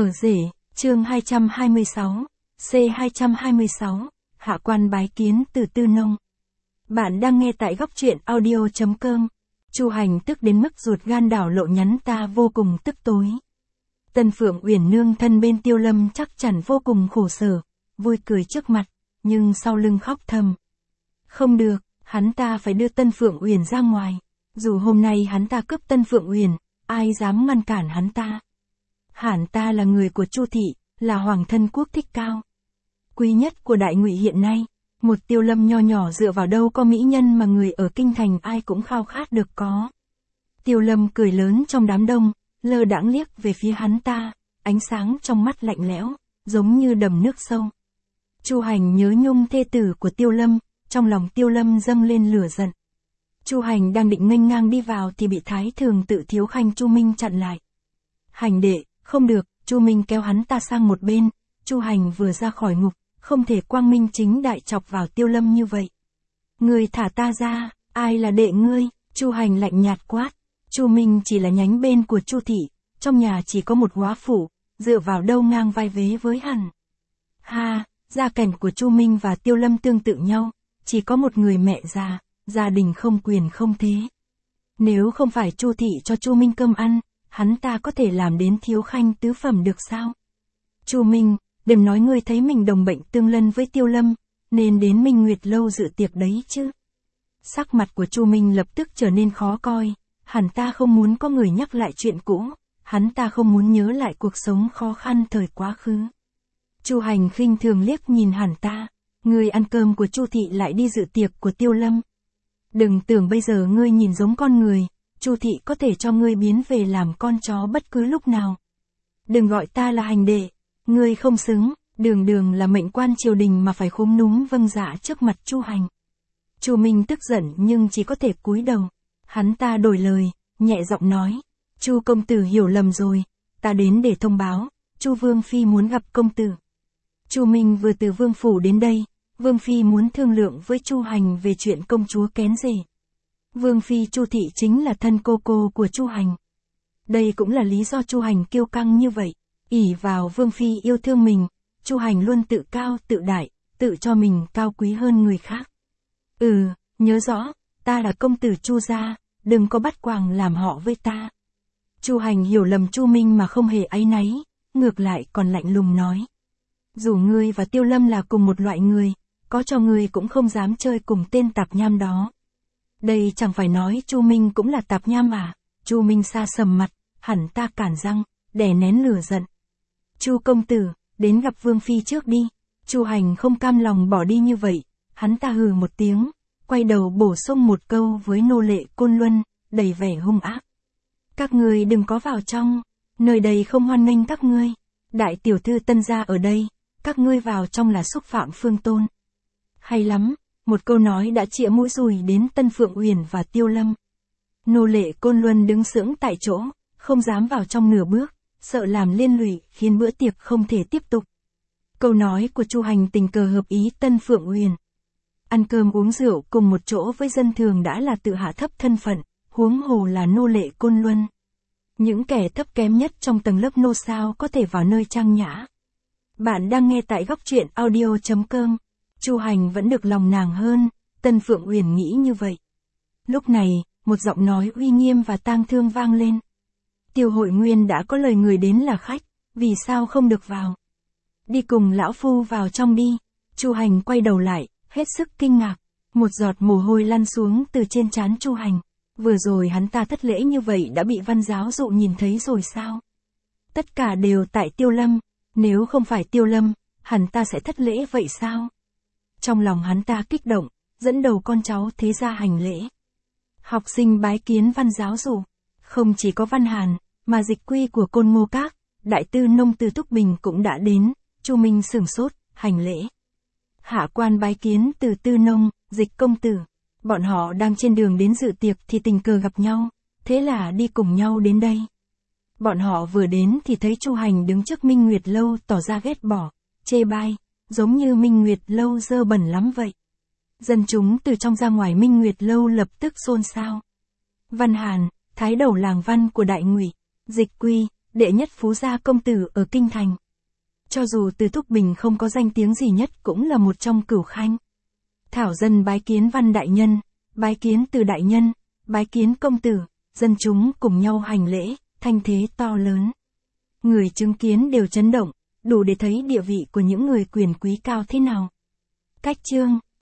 Ở rể, chương 226, C226, hạ quan bái kiến từ Tư Nông. Bạn đang nghe tại góc truyện audio.com. Chu Hành tức đến mức ruột gan đảo lộn, nhắn ta vô cùng tức tối. Tân Phượng Uyển nương thân bên Tiêu Lâm chắc chắn vô cùng khổ sở, vui cười trước mặt, nhưng sau lưng khóc thầm. Không được, hắn ta phải đưa Tân Phượng Uyển ra ngoài. Dù hôm nay hắn ta cướp Tân Phượng Uyển, ai dám ngăn cản hắn ta. Hắn ta là người của Chu thị, là hoàng thân quốc thích cao, quý nhất của Đại Ngụy hiện nay. Một Tiêu Lâm nho nhỏ dựa vào đâu có mỹ nhân mà người ở kinh thành ai cũng khao khát được có. Tiêu Lâm cười lớn trong đám đông, lơ đãng liếc về phía hắn ta, ánh sáng trong mắt lạnh lẽo, giống như đầm nước sâu. Chu Hành nhớ nhung thê tử của Tiêu Lâm, trong lòng Tiêu Lâm dâng lên lửa giận. Chu Hành đang định nghênh ngang đi vào thì bị Thái Thường Tự Thiếu Khanh Chu Minh chặn lại. Hành đệ, không được, Chu Minh kéo hắn ta sang một bên. Chu Hành vừa ra khỏi ngục, không thể quang minh chính đại chọc vào Tiêu Lâm như vậy. Ngươi thả ta ra, ai là đệ ngươi? Chu Hành lạnh nhạt quát. Chu Minh chỉ là nhánh bên của Chu thị, trong nhà chỉ có một góa phụ, dựa vào đâu ngang vai vế với hắn. Ha, gia cảnh của Chu Minh và Tiêu Lâm tương tự nhau, chỉ có một người mẹ già, gia đình không quyền không thế. Nếu không phải Chu thị cho Chu Minh cơm ăn, hắn ta có thể làm đến thiếu khanh tứ phẩm được sao? Chu Minh, đừng nói ngươi thấy mình đồng bệnh tương lân với Tiêu Lâm, nên đến Minh Nguyệt lâu dự tiệc đấy chứ. Sắc mặt của Chu Minh lập tức trở nên khó coi, hắn ta không muốn có người nhắc lại chuyện cũ, hắn ta không muốn nhớ lại cuộc sống khó khăn thời quá khứ. Chu Hành khinh thường liếc nhìn hắn ta, ngươi ăn cơm của Chu thị lại đi dự tiệc của Tiêu Lâm. Đừng tưởng bây giờ ngươi nhìn giống con người, Chu thị có thể cho ngươi biến về làm con chó bất cứ lúc nào. Đừng gọi ta là hành đệ, ngươi không xứng, đường đường là mệnh quan triều đình mà phải khúm núm vâng dạ trước mặt Chu Hành. Chu Minh tức giận nhưng chỉ có thể cúi đầu. Hắn ta đổi lời, nhẹ giọng nói, Chu công tử hiểu lầm rồi, ta đến để thông báo, Chu Vương Phi muốn gặp công tử. Chu Minh vừa từ Vương Phủ đến đây, Vương Phi muốn thương lượng với Chu Hành về chuyện công chúa kén rể. Vương Phi Chu thị chính là thân cô của Chu Hành. Đây cũng là lý do Chu Hành kiêu căng như vậy, ỷ vào Vương Phi yêu thương mình, Chu Hành luôn tự cao tự đại, tự cho mình cao quý hơn người khác. Nhớ rõ, ta là công tử Chu gia, đừng có bắt quàng làm họ với ta. Chu Hành hiểu lầm Chu Minh mà không hề áy náy, ngược lại còn lạnh lùng nói. Dù ngươi và Tiêu Lâm là cùng một loại người, có cho ngươi cũng không dám chơi cùng tên tạp nham đó. Đây chẳng phải nói Chu Minh cũng là tạp nham à? Chu Minh sa sầm mặt, hẳn ta cản răng, đè nén lửa giận. Chu công tử, đến gặp Vương Phi trước đi. Chu Hành không cam lòng bỏ đi như vậy, hắn ta hừ một tiếng, quay đầu bổ sung một câu với nô lệ Côn Luân, đầy vẻ hung ác. Các ngươi đừng có vào trong, nơi đây không hoan nghênh các ngươi. Đại tiểu thư Tân gia ở đây, các ngươi vào trong là xúc phạm Phương Tôn. Hay lắm, một câu nói đã chĩa mũi dùi đến Tân Phượng Uyển và Tiêu Lâm. Nô lệ Côn Luân đứng sững tại chỗ, không dám vào trong nửa bước, sợ làm liên lụy khiến bữa tiệc không thể tiếp tục. Câu nói của Chu Hành tình cờ hợp ý Tân Phượng Uyển. Ăn cơm uống rượu cùng một chỗ với dân thường đã là tự hạ thấp thân phận, huống hồ là nô lệ Côn Luân. Những kẻ thấp kém nhất trong tầng lớp nô sao có thể vào nơi trang nhã. Bạn đang nghe tại góc truyện audio.com. Chu Hành vẫn được lòng nàng hơn, Tân Phượng Uyển nghĩ như vậy. Lúc này, một giọng nói uy nghiêm và tang thương vang lên. Tiêu Hội Nguyên đã có lời người đến là khách, vì sao không được vào? Đi cùng lão phu vào trong đi. Chu Hành quay đầu lại, hết sức kinh ngạc. Một giọt mồ hôi lăn xuống từ trên trán Chu Hành. Vừa rồi hắn ta thất lễ như vậy đã bị Văn giáo dụ nhìn thấy rồi sao? Tất cả đều tại Tiêu Lâm, nếu không phải Tiêu Lâm, hắn ta sẽ thất lễ vậy sao? Trong lòng hắn ta kích động, dẫn đầu con cháu thế gia hành lễ. Học sinh bái kiến Văn giáo dụ, không chỉ có Văn Hàn, mà dịch quy của Côn Ngô Các, Đại Tư Nông Từ Túc Bình cũng đã đến. Chu Minh sửng sốt, hành lễ. Hạ quan bái kiến Từ Tư Nông, Dịch công tử. Bọn họ đang trên đường đến dự tiệc thì tình cờ gặp nhau, thế là đi cùng nhau đến đây. Bọn họ vừa đến thì thấy Chu Hành đứng trước Minh Nguyệt lâu tỏ ra ghét bỏ, chê bai, giống như Minh Nguyệt lâu dơ bẩn lắm vậy. Dân chúng từ trong ra ngoài Minh Nguyệt lâu lập tức xôn xao. Văn Hàn, thái đầu làng Văn của Đại Ngụy, Dịch Quy, đệ nhất phú gia công tử ở kinh thành. Cho dù Từ Thúc Bình không có danh tiếng gì nhất cũng là một trong cửu khanh. Thảo dân bái kiến Văn đại nhân, bái kiến Từ đại nhân, bái kiến công tử, dân chúng cùng nhau hành lễ, thanh thế to lớn. Người chứng kiến đều chấn động, đủ để thấy địa vị của những người quyền quý cao thế nào. Cách chương